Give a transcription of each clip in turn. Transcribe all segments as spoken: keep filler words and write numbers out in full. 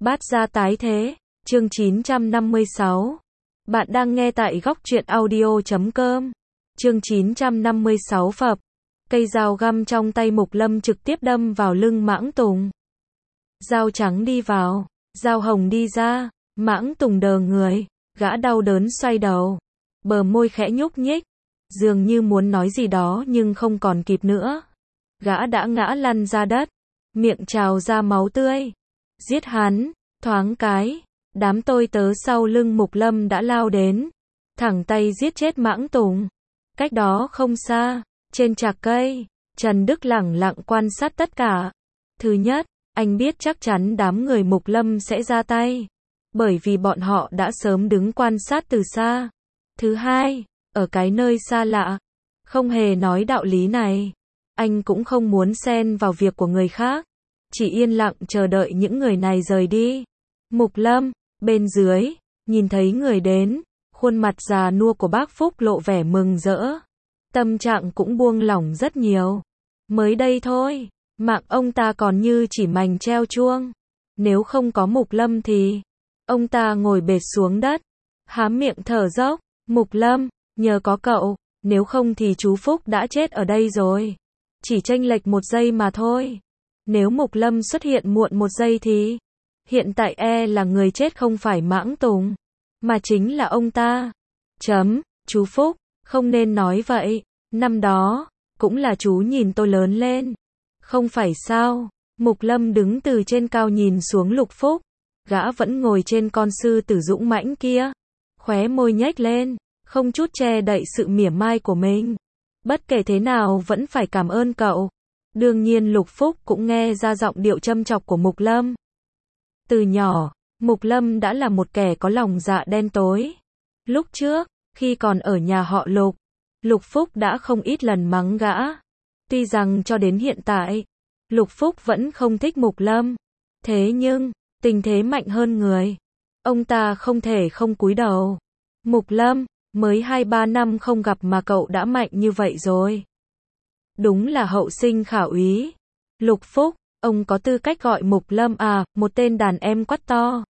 Bát gia tái thế, chương chín trăm năm mươi sáu. Bạn đang nghe tại góc truyện audio chấm com. Chương chín trăm năm mươi sáu phập. Cây dao găm trong tay Mục Lâm trực tiếp đâm vào lưng Mãng Tùng. Dao trắng đi vào, dao hồng đi ra, Mãng Tùng đờ người, gã đau đớn xoay đầu, bờ môi khẽ nhúc nhích, dường như muốn nói gì đó nhưng không còn kịp nữa. Gã đã ngã lăn ra đất, miệng trào ra máu tươi. Giết hắn, thoáng cái, đám tôi tớ sau lưng Mục Lâm đã lao đến, thẳng tay giết chết Mãng Tùng. Cách đó không xa, trên trạc cây, Trần Đức lẳng lặng quan sát tất cả. Thứ nhất, anh biết chắc chắn đám người Mục Lâm sẽ ra tay, bởi vì bọn họ đã sớm đứng quan sát từ xa. Thứ hai, ở cái nơi xa lạ, không hề nói đạo lý này, anh cũng không muốn xen vào việc của người khác, chỉ yên lặng chờ đợi những người này rời đi. Mục Lâm, bên dưới, nhìn thấy người đến, khuôn mặt già nua của bác Phúc lộ vẻ mừng rỡ. Tâm trạng cũng buông lỏng rất nhiều. Mới đây thôi, mạng ông ta còn như chỉ mành treo chuông. Nếu không có Mục Lâm thì, ông ta ngồi bệt xuống đất, há miệng thở dốc. Mục Lâm, nhờ có cậu, nếu không thì chú Phúc đã chết ở đây rồi. Chỉ chênh lệch một giây mà thôi. Nếu Mục Lâm xuất hiện muộn một giây thì, hiện tại e là người chết không phải Mãng Tùng, mà chính là ông ta. Chấm, chú Phúc, không nên nói vậy, năm đó, cũng là chú nhìn tôi lớn lên. Không phải sao? Mục Lâm đứng từ trên cao nhìn xuống Lục Phúc, gã vẫn ngồi trên con sư tử dũng mãnh kia, khóe môi nhếch lên, không chút che đậy sự mỉa mai của mình. Bất kể thế nào vẫn phải cảm ơn cậu. Đương nhiên Lục Phúc cũng nghe ra giọng điệu châm chọc của Mục Lâm. Từ nhỏ, Mục Lâm đã là một kẻ có lòng dạ đen tối. Lúc trước, khi còn ở nhà họ Lục, Lục Phúc đã không ít lần mắng gã. Tuy rằng cho đến hiện tại, Lục Phúc vẫn không thích Mục Lâm. Thế nhưng, tình thế mạnh hơn người, ông ta không thể không cúi đầu. Mục Lâm, mới hai ba năm không gặp mà cậu đã mạnh như vậy rồi. Đúng là hậu sinh khả úy. Lục Phúc, ông có tư cách gọi Mục Lâm à, một tên đàn em quát to.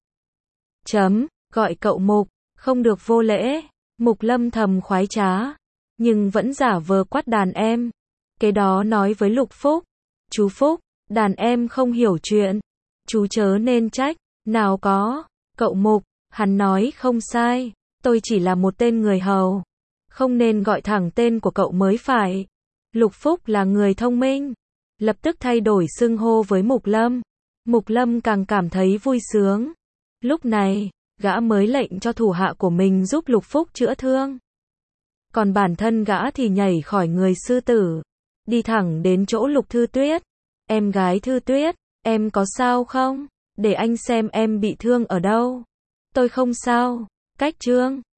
Chấm, gọi cậu Mục, không được vô lễ. Mục Lâm thầm khoái trá, nhưng vẫn giả vờ quát đàn em. Kế đó nói với Lục Phúc, chú Phúc, đàn em không hiểu chuyện, chú chớ nên trách. Nào có, cậu Mục, hắn nói không sai, tôi chỉ là một tên người hầu, không nên gọi thẳng tên của cậu mới phải. Lục Phúc là người thông minh, lập tức thay đổi xưng hô với Mục Lâm. Mục Lâm càng cảm thấy vui sướng. Lúc này, gã mới lệnh cho thủ hạ của mình giúp Lục Phúc chữa thương. Còn bản thân gã thì nhảy khỏi người sư tử, đi thẳng đến chỗ Lục Thư Tuyết. Em gái Thư Tuyết, em có sao không? Để anh xem em bị thương ở đâu. Tôi không sao. Cách trương,